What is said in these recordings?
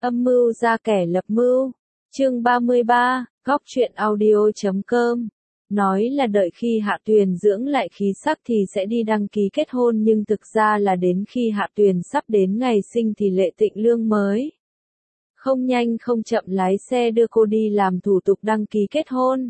Âm mưu ra kẻ lập mưu. Chương 33, góc truyện audio.com. Nói là đợi khi Hạ Tuyền dưỡng lại khí sắc thì sẽ đi đăng ký kết hôn, nhưng thực ra là đến khi Hạ Tuyền sắp đến ngày sinh thì Lệ Tịnh Lương mới không nhanh không chậm lái xe đưa cô đi làm thủ tục đăng ký kết hôn.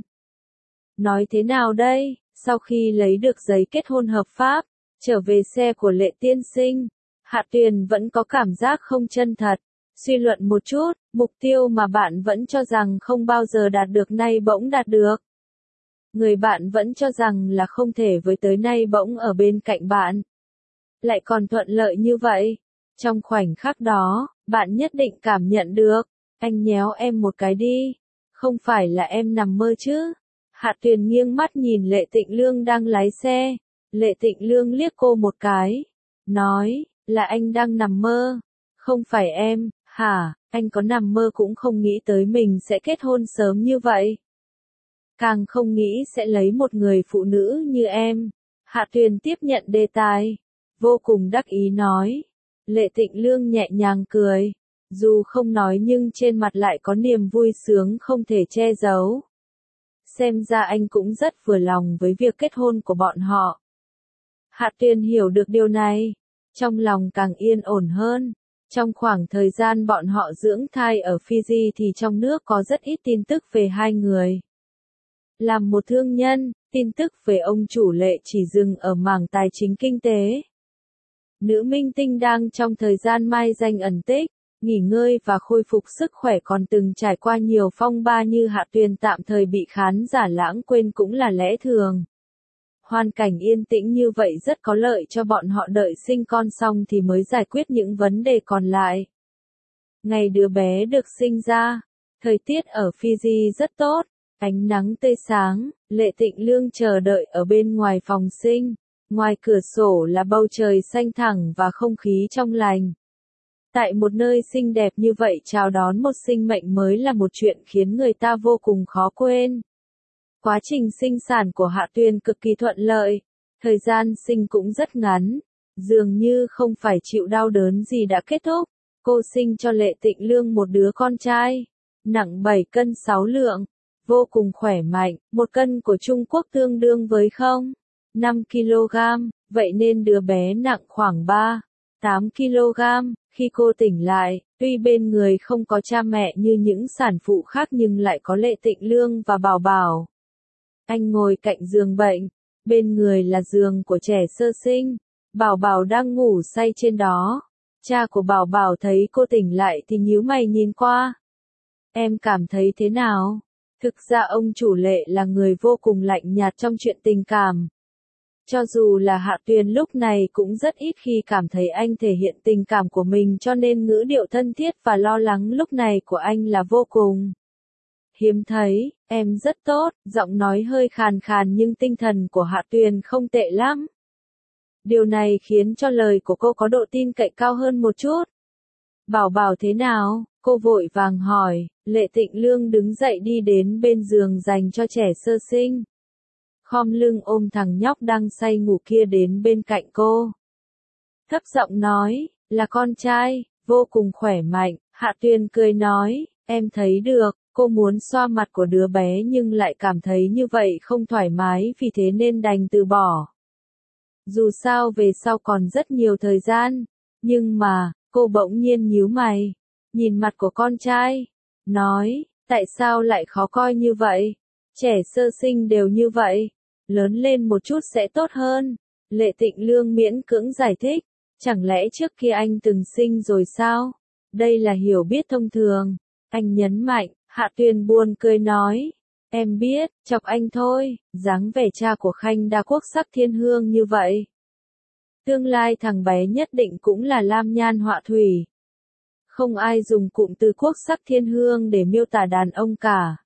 Nói thế nào đây, sau khi lấy được giấy kết hôn hợp pháp, trở về xe của Lệ tiên sinh, Hạ Tuyền vẫn có cảm giác không chân thật. Suy luận một chút, mục tiêu mà bạn vẫn cho rằng không bao giờ đạt được nay bỗng đạt được. Người bạn vẫn cho rằng là không thể với tới nay bỗng ở bên cạnh bạn. Lại còn thuận lợi như vậy. Trong khoảnh khắc đó, bạn nhất định cảm nhận được. Anh nhéo em một cái đi. Không phải là em nằm mơ chứ. Hạ Tuyền nghiêng mắt nhìn Lệ Tịnh Lương đang lái xe. Lệ Tịnh Lương liếc cô một cái. Nói, là anh đang nằm mơ. Không phải em. Hả, anh có nằm mơ cũng không nghĩ tới mình sẽ kết hôn sớm như vậy. Càng không nghĩ sẽ lấy một người phụ nữ như em. Hạ Tuyền tiếp nhận đề tài. Vô cùng đắc ý nói. Lệ Tịnh Lương nhẹ nhàng cười. Dù không nói nhưng trên mặt lại có niềm vui sướng không thể che giấu. Xem ra anh cũng rất vừa lòng với việc kết hôn của bọn họ. Hạ Tuyền hiểu được điều này. Trong lòng càng yên ổn hơn. Trong khoảng thời gian bọn họ dưỡng thai ở Fiji thì trong nước có rất ít tin tức về hai người. Làm một thương nhân, tin tức về ông chủ Lệ chỉ dừng ở mảng tài chính kinh tế. Nữ minh tinh đang trong thời gian mai danh ẩn tích, nghỉ ngơi và khôi phục sức khỏe, còn từng trải qua nhiều phong ba như Hạ Tuyền tạm thời bị khán giả lãng quên cũng là lẽ thường. Hoàn cảnh yên tĩnh như vậy rất có lợi cho bọn họ, đợi sinh con xong thì mới giải quyết những vấn đề còn lại. Ngày đứa bé được sinh ra, thời tiết ở Fiji rất tốt, ánh nắng tươi sáng, Lệ Tịnh Lương chờ đợi ở bên ngoài phòng sinh. Ngoài cửa sổ là bầu trời xanh thẳm và không khí trong lành. Tại một nơi xinh đẹp như vậy, chào đón một sinh mệnh mới là một chuyện khiến người ta vô cùng khó quên. Quá trình sinh sản của Hạ Tuyền cực kỳ thuận lợi, thời gian sinh cũng rất ngắn, dường như không phải chịu đau đớn gì đã kết thúc. Cô sinh cho Lệ Tịnh Lương một đứa con trai, nặng 7 cân 6 lượng, vô cùng khỏe mạnh, 1 cân của Trung Quốc tương đương với 0,5 kg, vậy nên đứa bé nặng khoảng 3,8 kg. Khi cô tỉnh lại, tuy bên người không có cha mẹ như những sản phụ khác nhưng lại có Lệ Tịnh Lương và Bảo Bảo. Anh ngồi cạnh giường bệnh, bên người là giường của trẻ sơ sinh, Bảo Bảo đang ngủ say trên đó. Cha của Bảo Bảo thấy cô tỉnh lại thì nhíu mày nhìn qua. Em cảm thấy thế nào? Thực ra ông chủ Lệ là người vô cùng lạnh nhạt trong chuyện tình cảm. Cho dù là Hạ Tuyền lúc này cũng rất ít khi cảm thấy anh thể hiện tình cảm của mình, cho nên ngữ điệu thân thiết và lo lắng lúc này của anh là vô cùng hiếm thấy. Em rất tốt, giọng nói hơi khàn khàn nhưng tinh thần của Hạ Tuyền không tệ lắm. Điều này khiến cho lời của cô có độ tin cậy cao hơn một chút. Bảo Bảo thế nào? Cô vội vàng hỏi. Lệ Tịnh Lương đứng dậy đi đến bên giường dành cho trẻ sơ sinh. Khom lưng ôm thằng nhóc đang say ngủ kia đến bên cạnh cô. Thấp giọng nói, là con trai, vô cùng khỏe mạnh. Hạ Tuyền cười nói, em thấy được. Cô muốn xoa mặt của đứa bé nhưng lại cảm thấy như vậy không thoải mái, vì thế nên đành từ bỏ. Dù sao về sau còn rất nhiều thời gian. Nhưng mà, cô bỗng nhiên nhíu mày, nhìn mặt của con trai, nói, tại sao lại khó coi như vậy? Trẻ sơ sinh đều như vậy, lớn lên một chút sẽ tốt hơn. Lệ Tịnh Lương miễn cưỡng giải thích, chẳng lẽ trước kia anh từng sinh rồi sao? Đây là hiểu biết thông thường. Anh nhấn mạnh. Hạ Tuyền buồn cười nói, em biết, chọc anh thôi, dáng vẻ cha của Khanh đa quốc sắc thiên hương như vậy. Tương lai thằng bé nhất định cũng là lam nhan họa thủy. Không ai dùng cụm từ quốc sắc thiên hương để miêu tả đàn ông cả.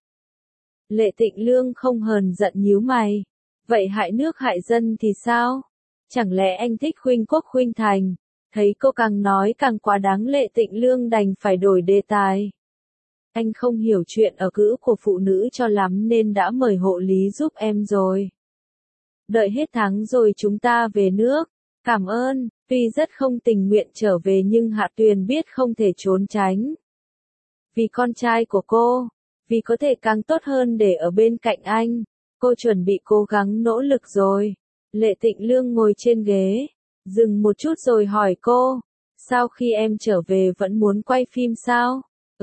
Lệ Tịnh Lương không hờn giận nhíu mày. Vậy hại nước hại dân thì sao? Chẳng lẽ anh thích khuynh quốc khuynh thành? Thấy cô càng nói càng quá đáng, Lệ Tịnh Lương đành phải đổi đề tài. Anh không hiểu chuyện ở cữ của phụ nữ cho lắm nên đã mời hộ lý giúp em rồi. Đợi hết tháng rồi chúng ta về nước. Cảm ơn. Tuy rất không tình nguyện trở về nhưng Hạ Tuyền biết không thể trốn tránh. Vì con trai của cô, vì có thể càng tốt hơn để ở bên cạnh anh, cô chuẩn bị cố gắng nỗ lực rồi. Lệ Tịnh Lương ngồi trên ghế, dừng một chút rồi hỏi cô, sau khi em trở về vẫn muốn quay phim sao?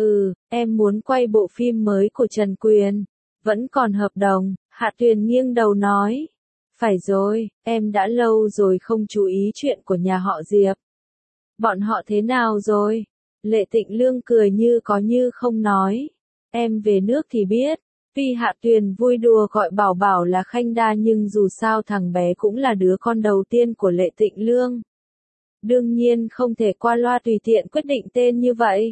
Em muốn quay bộ phim mới của Trần Quyền, vẫn còn hợp đồng. Hạ Tuyền nghiêng đầu nói, phải rồi, em đã lâu rồi không chú ý chuyện của nhà họ Diệp. Bọn họ thế nào rồi? Lệ Tịnh Lương cười như có như không nói, em về nước thì biết. Tuy Hạ Tuyền vui đùa gọi Bảo Bảo là Khanh Đa nhưng dù sao thằng bé cũng là đứa con đầu tiên của Lệ Tịnh Lương. Đương nhiên không thể qua loa tùy tiện quyết định tên như vậy.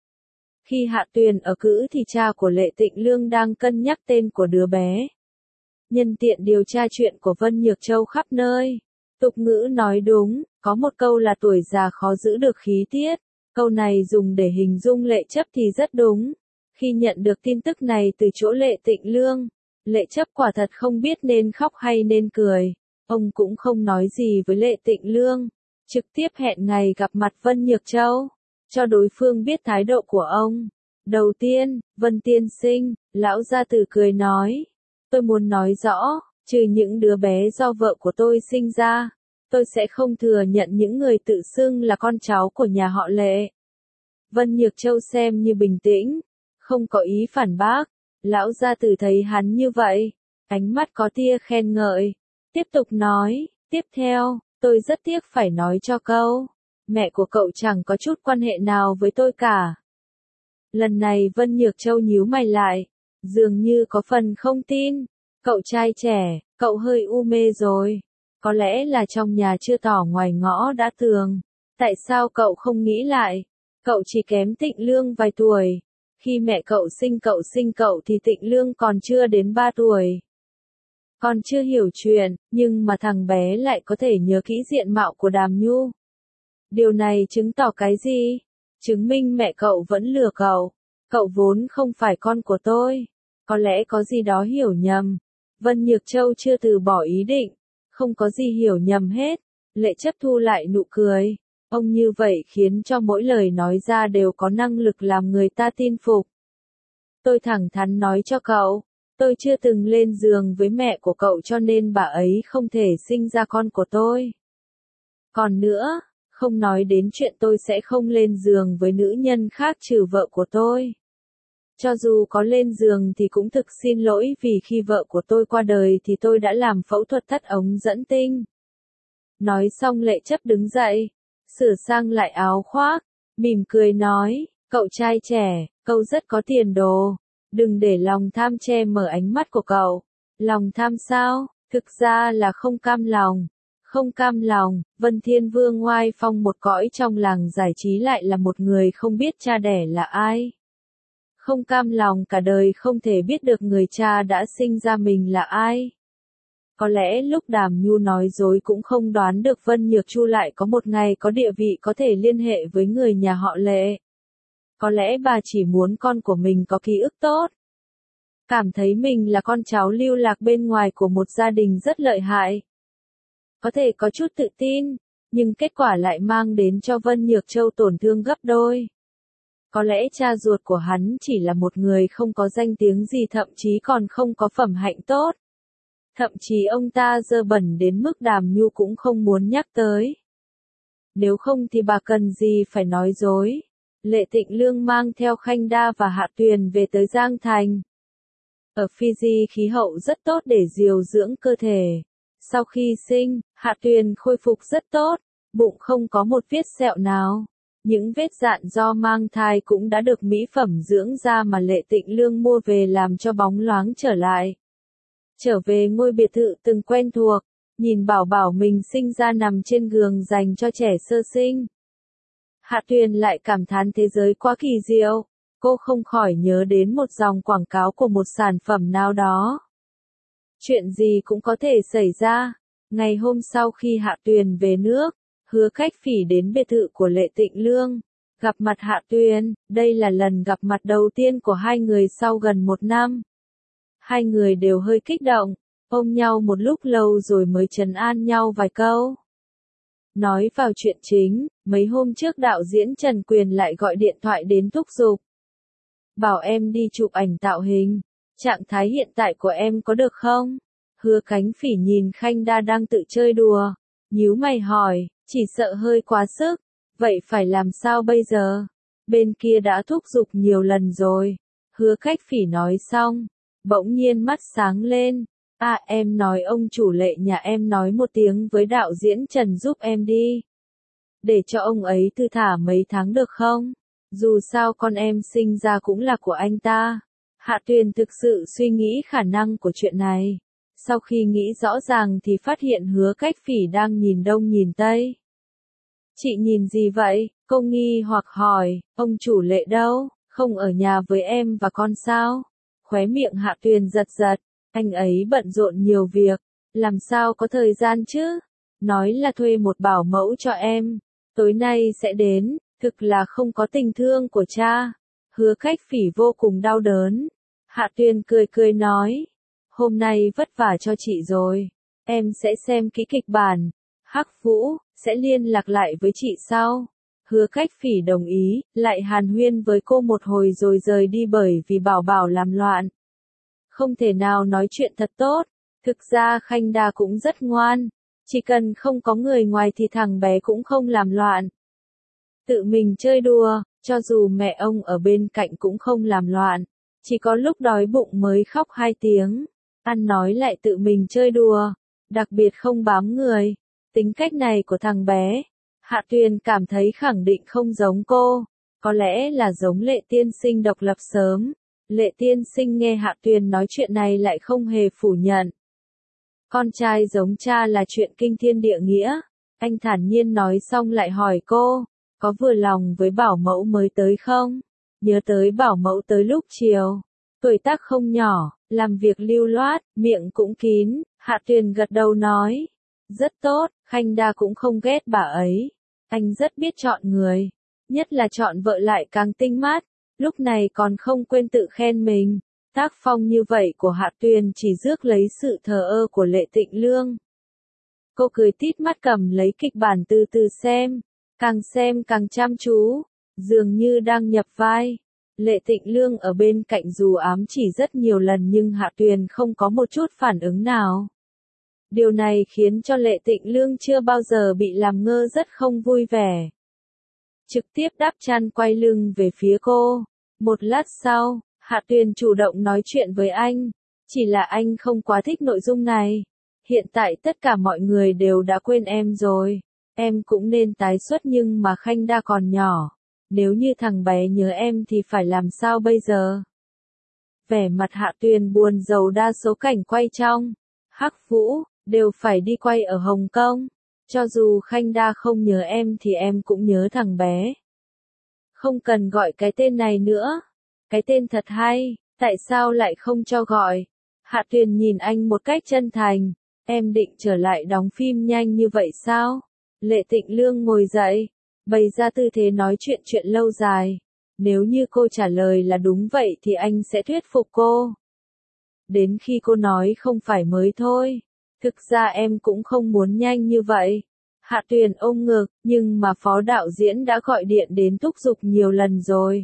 Khi Hạ Tuyền ở cữ thì cha của Lệ Tịnh Lương đang cân nhắc tên của đứa bé. Nhân tiện điều tra chuyện của Vân Nhược Châu khắp nơi. Tục ngữ nói đúng, có một câu là tuổi già khó giữ được khí tiết. Câu này dùng để hình dung Lệ Chấp thì rất đúng. Khi nhận được tin tức này từ chỗ Lệ Tịnh Lương, Lệ Chấp quả thật không biết nên khóc hay nên cười. Ông cũng không nói gì với Lệ Tịnh Lương, trực tiếp hẹn ngày gặp mặt Vân Nhược Châu, cho đối phương biết thái độ của ông. Đầu tiên, Vân tiên sinh, lão gia tử cười nói, tôi muốn nói rõ, trừ những đứa bé do vợ của tôi sinh ra, tôi sẽ không thừa nhận những người tự xưng là con cháu của nhà họ Lệ. Vân Nhược Châu xem như bình tĩnh, không có ý phản bác. Lão gia tử thấy hắn như vậy, ánh mắt có tia khen ngợi, tiếp tục nói, tiếp theo, tôi rất tiếc phải nói cho câu, mẹ của cậu chẳng có chút quan hệ nào với tôi cả. Lần này Vân Nhược Châu nhíu mày lại, dường như có phần không tin. Cậu trai trẻ, cậu hơi u mê rồi. Có lẽ là trong nhà chưa tỏ ngoài ngõ đã tường. Tại sao cậu không nghĩ lại? Cậu chỉ kém Tịnh Lương vài tuổi. Khi mẹ cậu sinh cậu thì Tịnh Lương còn chưa đến 3 tuổi. Còn chưa hiểu chuyện, nhưng mà thằng bé lại có thể nhớ kỹ diện mạo của Đàm Nhu. Điều này chứng tỏ cái gì? Chứng minh mẹ cậu vẫn lừa cậu. Cậu vốn không phải con của tôi. Có lẽ có gì đó hiểu nhầm. Vân Nhược Châu chưa từ bỏ ý định. Không có gì hiểu nhầm hết. Lệ Chấp thu lại nụ cười. Ông như vậy khiến cho mỗi lời nói ra đều có năng lực làm người ta tin phục. Tôi thẳng thắn nói cho cậu. Tôi chưa từng lên giường với mẹ của cậu cho nên bà ấy không thể sinh ra con của tôi. Còn nữa, không nói đến chuyện tôi sẽ không lên giường với nữ nhân khác trừ vợ của tôi. Cho dù có lên giường thì cũng thực xin lỗi vì khi vợ của tôi qua đời thì tôi đã làm phẫu thuật thắt ống dẫn tinh. Nói xong Lệ Chấp đứng dậy, sửa sang lại áo khoác, mỉm cười nói, cậu trai trẻ, cậu rất có tiền đồ. Đừng để lòng tham che mở ánh mắt của cậu. Lòng tham sao? Thực ra là không cam lòng. Không cam lòng, Vân Thiên Vương ngoai phong một cõi trong làng giải trí lại là một người không biết cha đẻ là ai. Không cam lòng cả đời không thể biết được người cha đã sinh ra mình là ai. Có lẽ lúc Đàm Nhu nói dối cũng không đoán được Vân Nhược Chu lại có một ngày có địa vị có thể liên hệ với người nhà họ Lệ. Có lẽ bà chỉ muốn con của mình có ký ức tốt. Cảm thấy mình là con cháu lưu lạc bên ngoài của một gia đình rất lợi hại. Có thể có chút tự tin, nhưng kết quả lại mang đến cho Vân Nhược Châu tổn thương gấp đôi. Có lẽ cha ruột của hắn chỉ là một người không có danh tiếng gì, thậm chí còn không có phẩm hạnh tốt. Thậm chí ông ta dơ bẩn đến mức Đàm Nhu cũng không muốn nhắc tới. Nếu không thì bà cần gì phải nói dối. Lệ Tịnh Lương mang theo Khanh Đa và Hạ Tuyền về tới Giang Thành. Ở Fiji khí hậu rất tốt để điều dưỡng cơ thể. Sau khi sinh, Hạ Tuyền khôi phục rất tốt, bụng không có một vết sẹo nào. Những vết dạn do mang thai cũng đã được mỹ phẩm dưỡng da mà Lệ Tịnh Lương mua về làm cho bóng loáng trở lại. Trở về ngôi biệt thự từng quen thuộc, nhìn Bảo Bảo mình sinh ra nằm trên giường dành cho trẻ sơ sinh. Hạ Tuyền lại cảm thán thế giới quá kỳ diệu, cô không khỏi nhớ đến một dòng quảng cáo của một sản phẩm nào đó. Chuyện gì cũng có thể xảy ra. Ngày hôm sau khi Hạ Tuyền về nước, Hứa Khách Phỉ đến biệt thự của Lệ Tịnh Lương, gặp mặt Hạ Tuyền. Đây là lần gặp mặt đầu tiên của hai người sau gần 1 năm. Hai người đều hơi kích động, ôm nhau một lúc lâu rồi mới trấn an nhau vài câu. Nói vào chuyện chính, mấy hôm trước đạo diễn Trần Quyền lại gọi điện thoại đến thúc giục. bảo em đi chụp ảnh tạo hình. Trạng thái hiện tại của em có được không? Hứa Cánh Phỉ nhìn Khanh Đa đang tự chơi đùa, nhíu mày hỏi, chỉ sợ hơi quá sức. Vậy phải làm sao bây giờ? Bên kia đã thúc giục nhiều lần rồi. Hứa Cách Phỉ nói xong, bỗng nhiên mắt sáng lên. À, em nói ông chủ Lệ nhà em nói một tiếng với đạo diễn Trần giúp em đi. Để cho ông ấy thư thả mấy tháng được không? Dù sao con em sinh ra cũng là của anh ta. Hạ Tuyền thực sự suy nghĩ khả năng của chuyện này. Sau khi nghĩ rõ ràng thì phát hiện Hứa Cách Phỉ đang nhìn đông nhìn tây. Chị nhìn gì vậy? Cô nghi hoặc hỏi, ông chủ Lệ đâu? Không ở nhà với em và con sao? Khóe miệng Hạ Tuyền giật giật, anh ấy bận rộn nhiều việc, làm sao có thời gian chứ? Nói là thuê một bảo mẫu cho em, tối nay sẽ đến, thực là không có tình thương của cha. Hứa Cách Phỉ vô cùng đau đớn. Hạ Tuyền cười cười nói, hôm nay vất vả cho chị rồi, em sẽ xem kỹ kịch bản. Hắc Vũ, sẽ liên lạc lại với chị sau. Hứa Cách Phỉ đồng ý, lại hàn huyên với cô một hồi rồi rời đi bởi vì Bảo Bảo làm loạn. Không thể nào nói chuyện thật tốt, thực ra Khanh Đa cũng rất ngoan, chỉ cần không có người ngoài thì thằng bé cũng không làm loạn. Tự mình chơi đùa, cho dù mẹ ông ở bên cạnh cũng không làm loạn, chỉ có lúc đói bụng mới khóc 2 tiếng, ăn nói lại tự mình chơi đùa, đặc biệt không bám người. Tính cách này của thằng bé, Hạ Tuyền cảm thấy khẳng định không giống cô, có lẽ là giống Lệ Tiên Sinh độc lập sớm. Lệ Tiên Sinh nghe Hạ Tuyền nói chuyện này lại không hề phủ nhận. Con trai giống cha là chuyện kinh thiên địa nghĩa, anh thản nhiên nói xong lại hỏi cô, có vừa lòng với bảo mẫu mới tới không? Nhớ tới bảo mẫu tới lúc chiều, tuổi tác không nhỏ, làm việc lưu loát, miệng cũng kín, Hạ Tuyền gật đầu nói. Rất tốt, Khanh Đa cũng không ghét bà ấy. Anh rất biết chọn người, nhất là chọn vợ lại càng tinh mắt, lúc này còn không quên tự khen mình. Tác phong như vậy của Hạ Tuyền chỉ rước lấy sự thờ ơ của Lệ Tịnh Lương. Cô cười tít mắt cầm lấy kịch bản từ từ xem càng chăm chú, dường như đang nhập vai. Lệ Tịnh Lương ở bên cạnh dù ám chỉ rất nhiều lần nhưng Hạ Tuyền không có một chút phản ứng nào. Điều này khiến cho Lệ Tịnh Lương chưa bao giờ bị làm ngơ rất không vui vẻ. Trực tiếp đắp chăn quay lưng về phía cô. Một lát sau, Hạ Tuyền chủ động nói chuyện với anh. Chỉ là anh không quá thích nội dung này. Hiện tại tất cả mọi người đều đã quên em rồi. Em cũng nên tái xuất nhưng mà Khanh Đa còn nhỏ. Nếu như thằng bé nhớ em thì phải làm sao bây giờ? Vẻ mặt Hạ Tuyền buồn rầu đa số cảnh quay trong Hắc Vũ đều phải đi quay ở Hồng Kông. Cho dù Khanh Đa không nhớ em thì em cũng nhớ thằng bé. Không cần gọi cái tên này nữa. Cái tên thật hay, tại sao lại không cho gọi? Hạ Tuyền nhìn anh một cách chân thành. Em định trở lại đóng phim nhanh như vậy sao? Lệ Tịnh Lương ngồi dậy, bày ra tư thế nói chuyện lâu dài. Nếu như cô trả lời là đúng vậy thì anh sẽ thuyết phục cô. Đến khi cô nói không phải mới thôi. Thực ra em cũng không muốn nhanh như vậy. Hạ Tuyền ôm ngực, nhưng mà phó đạo diễn đã gọi điện đến thúc giục nhiều lần rồi.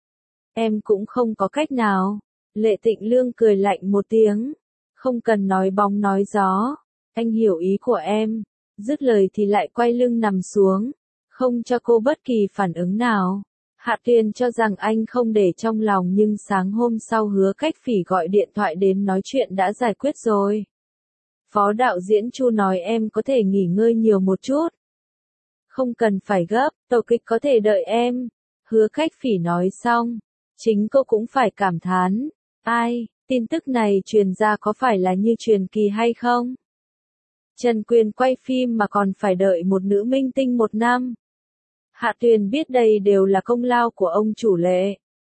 Em cũng không có cách nào. Lệ Tịnh Lương cười lạnh một tiếng. Không cần nói bóng nói gió. Anh hiểu ý của em. Dứt lời thì lại quay lưng nằm xuống. Không cho cô bất kỳ phản ứng nào. Hạ Tuyền cho rằng anh không để trong lòng nhưng sáng hôm sau Hứa Cách Phỉ gọi điện thoại đến nói chuyện đã giải quyết rồi. Phó đạo diễn Chu nói em có thể nghỉ ngơi nhiều một chút. Không cần phải gấp, tổ kịch có thể đợi em. Hứa Cách Phỉ nói xong. Chính cô cũng phải cảm thán. Ai, tin tức này truyền ra có phải là như truyền kỳ hay không? Trần Quyền quay phim mà còn phải đợi một nữ minh tinh 1 năm. Hạ Tuyền biết đây đều là công lao của ông chủ Lệ.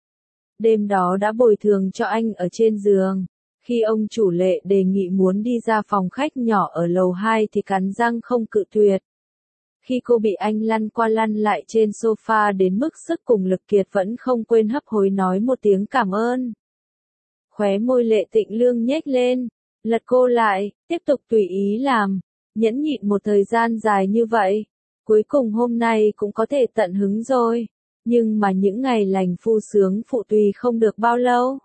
Đêm đó đã bồi thường cho anh ở trên giường. Khi ông chủ Lệ đề nghị muốn đi ra phòng khách nhỏ ở lầu 2 thì cắn răng không cự tuyệt. Khi cô bị anh lăn qua lăn lại trên sofa đến mức sức cùng lực kiệt vẫn không quên hấp hối nói một tiếng cảm ơn. Khóe môi Lệ Tịnh Lương nhếch lên, lật cô lại, tiếp tục tùy ý làm, nhẫn nhịn một thời gian dài như vậy. Cuối cùng hôm nay cũng có thể tận hứng rồi. Nhưng mà những ngày lành phu sướng phụ tùy không được bao lâu.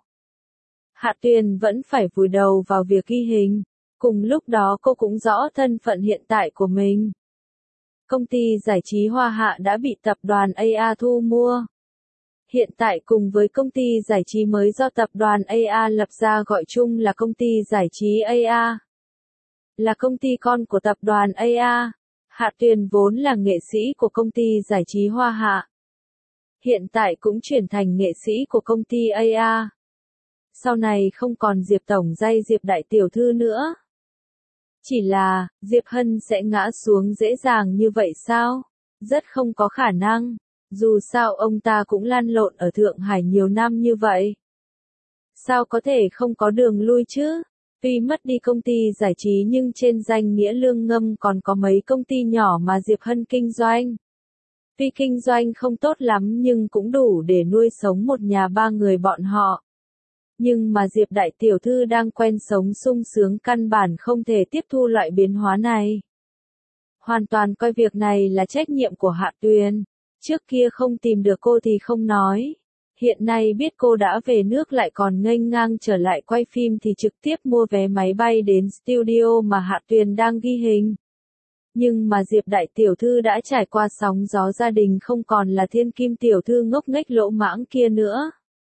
Hạ Tuyền vẫn phải vùi đầu vào việc ghi hình. Cùng lúc đó cô cũng rõ thân phận hiện tại của mình. Công ty giải trí Hoa Hạ đã bị tập đoàn AA thu mua. Hiện tại cùng với công ty giải trí mới do tập đoàn AA lập ra gọi chung là công ty giải trí AA. Là công ty con của tập đoàn AA. Hạ Tuyền vốn là nghệ sĩ của công ty giải trí Hoa Hạ. Hiện tại cũng chuyển thành nghệ sĩ của công ty AA. Sau này không còn Diệp Tổng Giai Diệp Đại Tiểu Thư nữa. Chỉ là, Diệp Hân sẽ ngã xuống dễ dàng như vậy sao? Rất không có khả năng. Dù sao ông ta cũng lăn lộn ở Thượng Hải nhiều năm như vậy. Sao có thể không có đường lui chứ? Tuy mất đi công ty giải trí nhưng trên danh nghĩa Lương Ngâm còn có mấy công ty nhỏ mà Diệp Hân kinh doanh. Tuy kinh doanh không tốt lắm nhưng cũng đủ để nuôi sống một nhà ba người bọn họ. Nhưng mà Diệp Đại Tiểu Thư đang quen sống sung sướng căn bản không thể tiếp thu loại biến hóa này. Hoàn toàn coi việc này là trách nhiệm của Hạ Tuyền. Trước kia không tìm được cô thì không nói. Hiện nay biết cô đã về nước lại còn nghênh ngang trở lại quay phim thì trực tiếp mua vé máy bay đến studio mà Hạ Tuyền đang ghi hình. Nhưng mà Diệp Đại Tiểu Thư đã trải qua sóng gió gia đình không còn là thiên kim tiểu thư ngốc nghếch lỗ mãng kia nữa.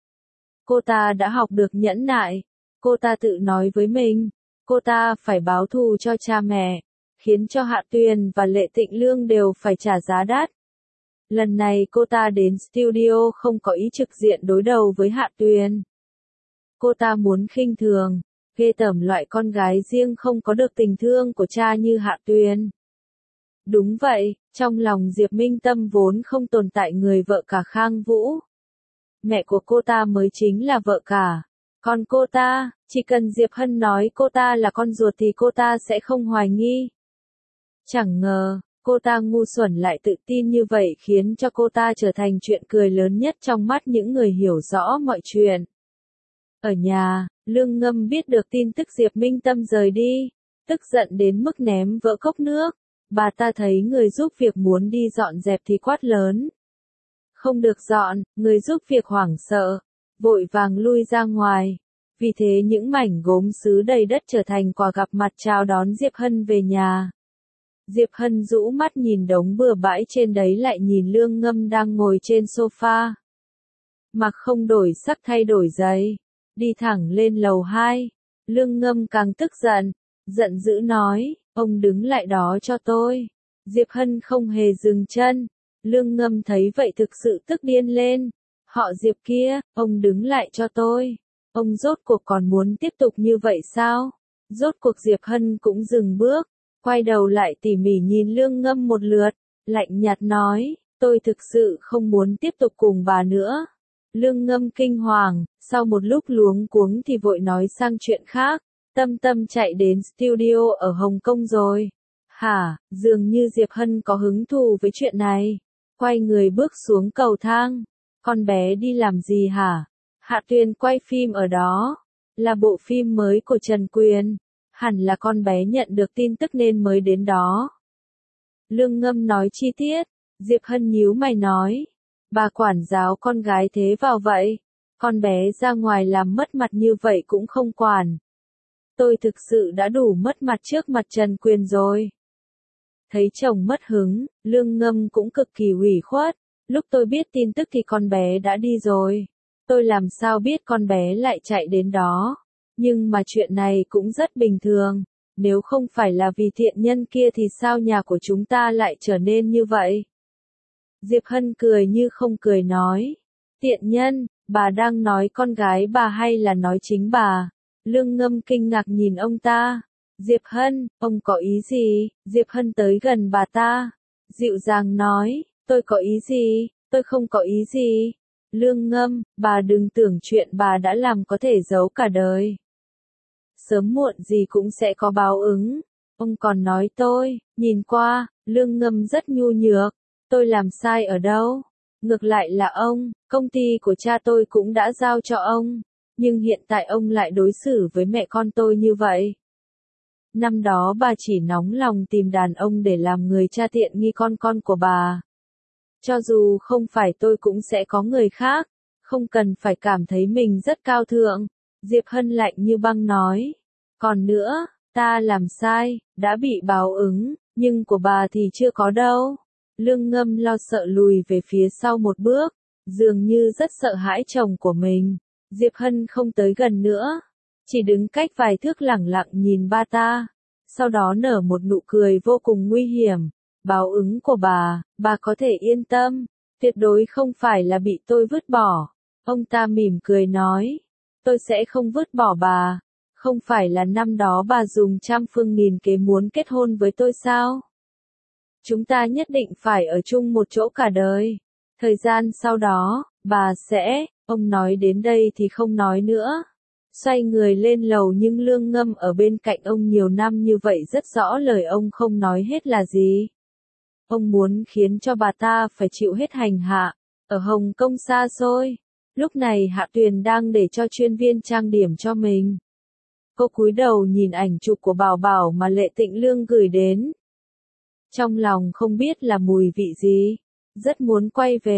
Cô ta đã học được nhẫn nại. Cô ta tự nói với mình, cô ta phải báo thù cho cha mẹ, khiến cho Hạ Tuyền và Lệ Tịnh Lương đều phải trả giá đắt. Lần này cô ta đến studio không có ý trực diện đối đầu với Hạ Tuyền. Cô ta muốn khinh thường, ghê tởm loại con gái riêng không có được tình thương của cha như Hạ Tuyền. Đúng vậy, trong lòng Diệp Minh Tâm vốn không tồn tại người vợ cả Khang Vũ. Mẹ của cô ta mới chính là vợ cả. Còn cô ta, chỉ cần Diệp Hân nói cô ta là con ruột thì cô ta sẽ không hoài nghi. Chẳng ngờ, cô ta ngu xuẩn lại tự tin như vậy khiến cho cô ta trở thành chuyện cười lớn nhất trong mắt những người hiểu rõ mọi chuyện. Ở nhà, Lương Ngâm biết được tin tức Diệp Minh Tâm rời đi, tức giận đến mức ném vỡ cốc nước. Bà ta thấy người giúp việc muốn đi dọn dẹp thì quát lớn. Không được dọn, người giúp việc hoảng sợ, vội vàng lui ra ngoài. Vì thế những mảnh gốm sứ đầy đất trở thành quà gặp mặt chào đón Diệp Hân về nhà. Diệp Hân rũ mắt nhìn đống bừa bãi trên đấy lại nhìn Lương Ngâm đang ngồi trên sofa. Mặc không đổi sắc thay đổi giày, đi thẳng lên lầu 2. Lương Ngâm càng tức giận, giận dữ nói, ông đứng lại đó cho tôi. Diệp Hân không hề dừng chân. Lương Ngâm thấy vậy thực sự tức điên lên. Họ Diệp kia, ông đứng lại cho tôi. Ông rốt cuộc còn muốn tiếp tục như vậy sao? Rốt cuộc Diệp Hân cũng dừng bước, quay đầu lại tỉ mỉ nhìn Lương Ngâm một lượt, lạnh nhạt nói, tôi thực sự không muốn tiếp tục cùng bà nữa. Lương Ngâm kinh hoàng, sau một lúc luống cuống thì vội nói sang chuyện khác, Tâm chạy đến studio ở Hồng Kông rồi. Hả, dường như Diệp Hân có hứng thú với chuyện này. Quay người bước xuống cầu thang. Con bé đi làm gì hả? Hạ Tuyền quay phim ở đó. Là bộ phim mới của Trần Quyền. Hẳn là con bé nhận được tin tức nên mới đến đó. Lương Ngâm nói chi tiết. Diệp Hân nhíu mày nói. Bà quản giáo con gái thế vào vậy. Con bé ra ngoài làm mất mặt như vậy cũng không quản. Tôi thực sự đã đủ mất mặt trước mặt Trần Quyền rồi. Thấy chồng mất hứng, Lương Ngâm cũng cực kỳ ủy khuất. Lúc tôi biết tin tức thì con bé đã đi rồi. Tôi làm sao biết con bé lại chạy đến đó. Nhưng mà chuyện này cũng rất bình thường. Nếu không phải là vì thiện nhân kia thì sao nhà của chúng ta lại trở nên như vậy? Diệp Hân cười như không cười nói. Tiện nhân, bà đang nói con gái bà hay là nói chính bà? Lương Ngâm kinh ngạc nhìn ông ta. Diệp Hân, ông có ý gì? Diệp Hân tới gần bà ta. Dịu dàng nói, tôi có ý gì? Tôi không có ý gì. Lương Ngâm, bà đừng tưởng chuyện bà đã làm có thể giấu cả đời. Sớm muộn gì cũng sẽ có báo ứng. Ông còn nói tôi, nhìn qua, Lương Ngâm rất nhu nhược. Tôi làm sai ở đâu? Ngược lại là ông, công ty của cha tôi cũng đã giao cho ông. Nhưng hiện tại ông lại đối xử với mẹ con tôi như vậy. Năm đó bà chỉ nóng lòng tìm đàn ông để làm người cha tiện nghi con của bà. Cho dù không phải tôi cũng sẽ có người khác, không cần phải cảm thấy mình rất cao thượng. Diệp Hân lạnh như băng nói. Còn nữa, ta làm sai, đã bị báo ứng, nhưng của bà thì chưa có đâu. Lương Ngâm lo sợ lùi về phía sau một bước, dường như rất sợ hãi chồng của mình. Diệp Hân không tới gần nữa, chỉ đứng cách vài thước lẳng lặng nhìn ba ta, sau đó nở một nụ cười vô cùng nguy hiểm. Báo ứng của bà có thể yên tâm, tuyệt đối không phải là bị tôi vứt bỏ. Ông ta mỉm cười nói, tôi sẽ không vứt bỏ bà, không phải là năm đó bà dùng trăm phương nghìn kế muốn kết hôn với tôi sao? Chúng ta nhất định phải ở chung một chỗ cả đời. Thời gian sau đó, bà sẽ, ông nói đến đây thì không nói nữa. Xoay người lên lầu nhưng Lương Ngâm ở bên cạnh ông nhiều năm như vậy rất rõ lời ông không nói hết là gì. Ông muốn khiến cho bà ta phải chịu hết hành hạ. Ở Hồng Kông xa xôi, lúc này Hạ Tuyền đang để cho chuyên viên trang điểm cho mình. Cô cúi đầu nhìn ảnh chụp của Bảo Bảo mà Lệ Tịnh Lương gửi đến. Trong lòng không biết là mùi vị gì. Rất muốn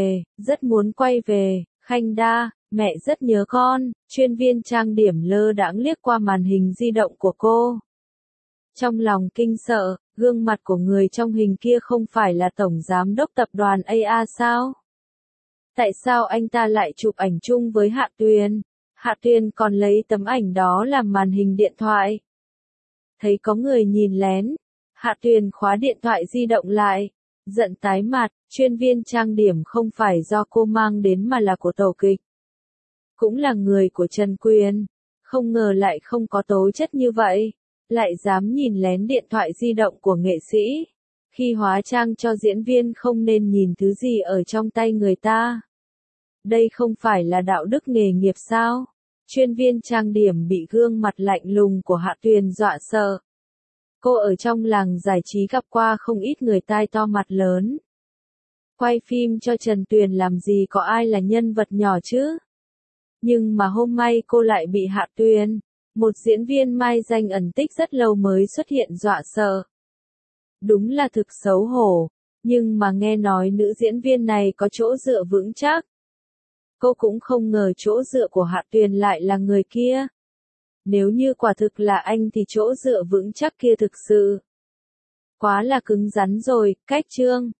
quay về, Khanh Đa, mẹ rất nhớ con. Chuyên viên trang điểm lơ đãng liếc qua màn hình di động của cô. Trong lòng kinh sợ, gương mặt của người trong hình kia không phải là tổng giám đốc tập đoàn AA sao? Tại sao anh ta lại chụp ảnh chung với Hạ Tuyền? Hạ Tuyền còn lấy tấm ảnh đó làm màn hình điện thoại. Thấy có người nhìn lén, Hạ Tuyền khóa điện thoại di động lại, giận tái mặt, chuyên viên trang điểm không phải do cô mang đến mà là của tổ kịch. Cũng là người của Trần Quyền, không ngờ lại không có tố chất như vậy, lại dám nhìn lén điện thoại di động của nghệ sĩ. Khi hóa trang cho diễn viên không nên nhìn thứ gì ở trong tay người ta. Đây không phải là đạo đức nghề nghiệp sao? Chuyên viên trang điểm bị gương mặt lạnh lùng của Hạ Tuyền dọa sợ. Cô ở trong làng giải trí gặp qua không ít người tai to mặt lớn. Quay phim cho Trần Tuyền làm gì có ai là nhân vật nhỏ chứ? Nhưng mà hôm nay cô lại bị Hạ Tuyền, một diễn viên mai danh ẩn tích rất lâu mới xuất hiện dọa sợ. Đúng là thực xấu hổ, nhưng mà nghe nói nữ diễn viên này có chỗ dựa vững chắc. Cô cũng không ngờ chỗ dựa của Hạ Tuyền lại là người kia. Nếu như quả thực là anh thì chỗ dựa vững chắc kia thực sự quá là cứng rắn rồi. Cách chương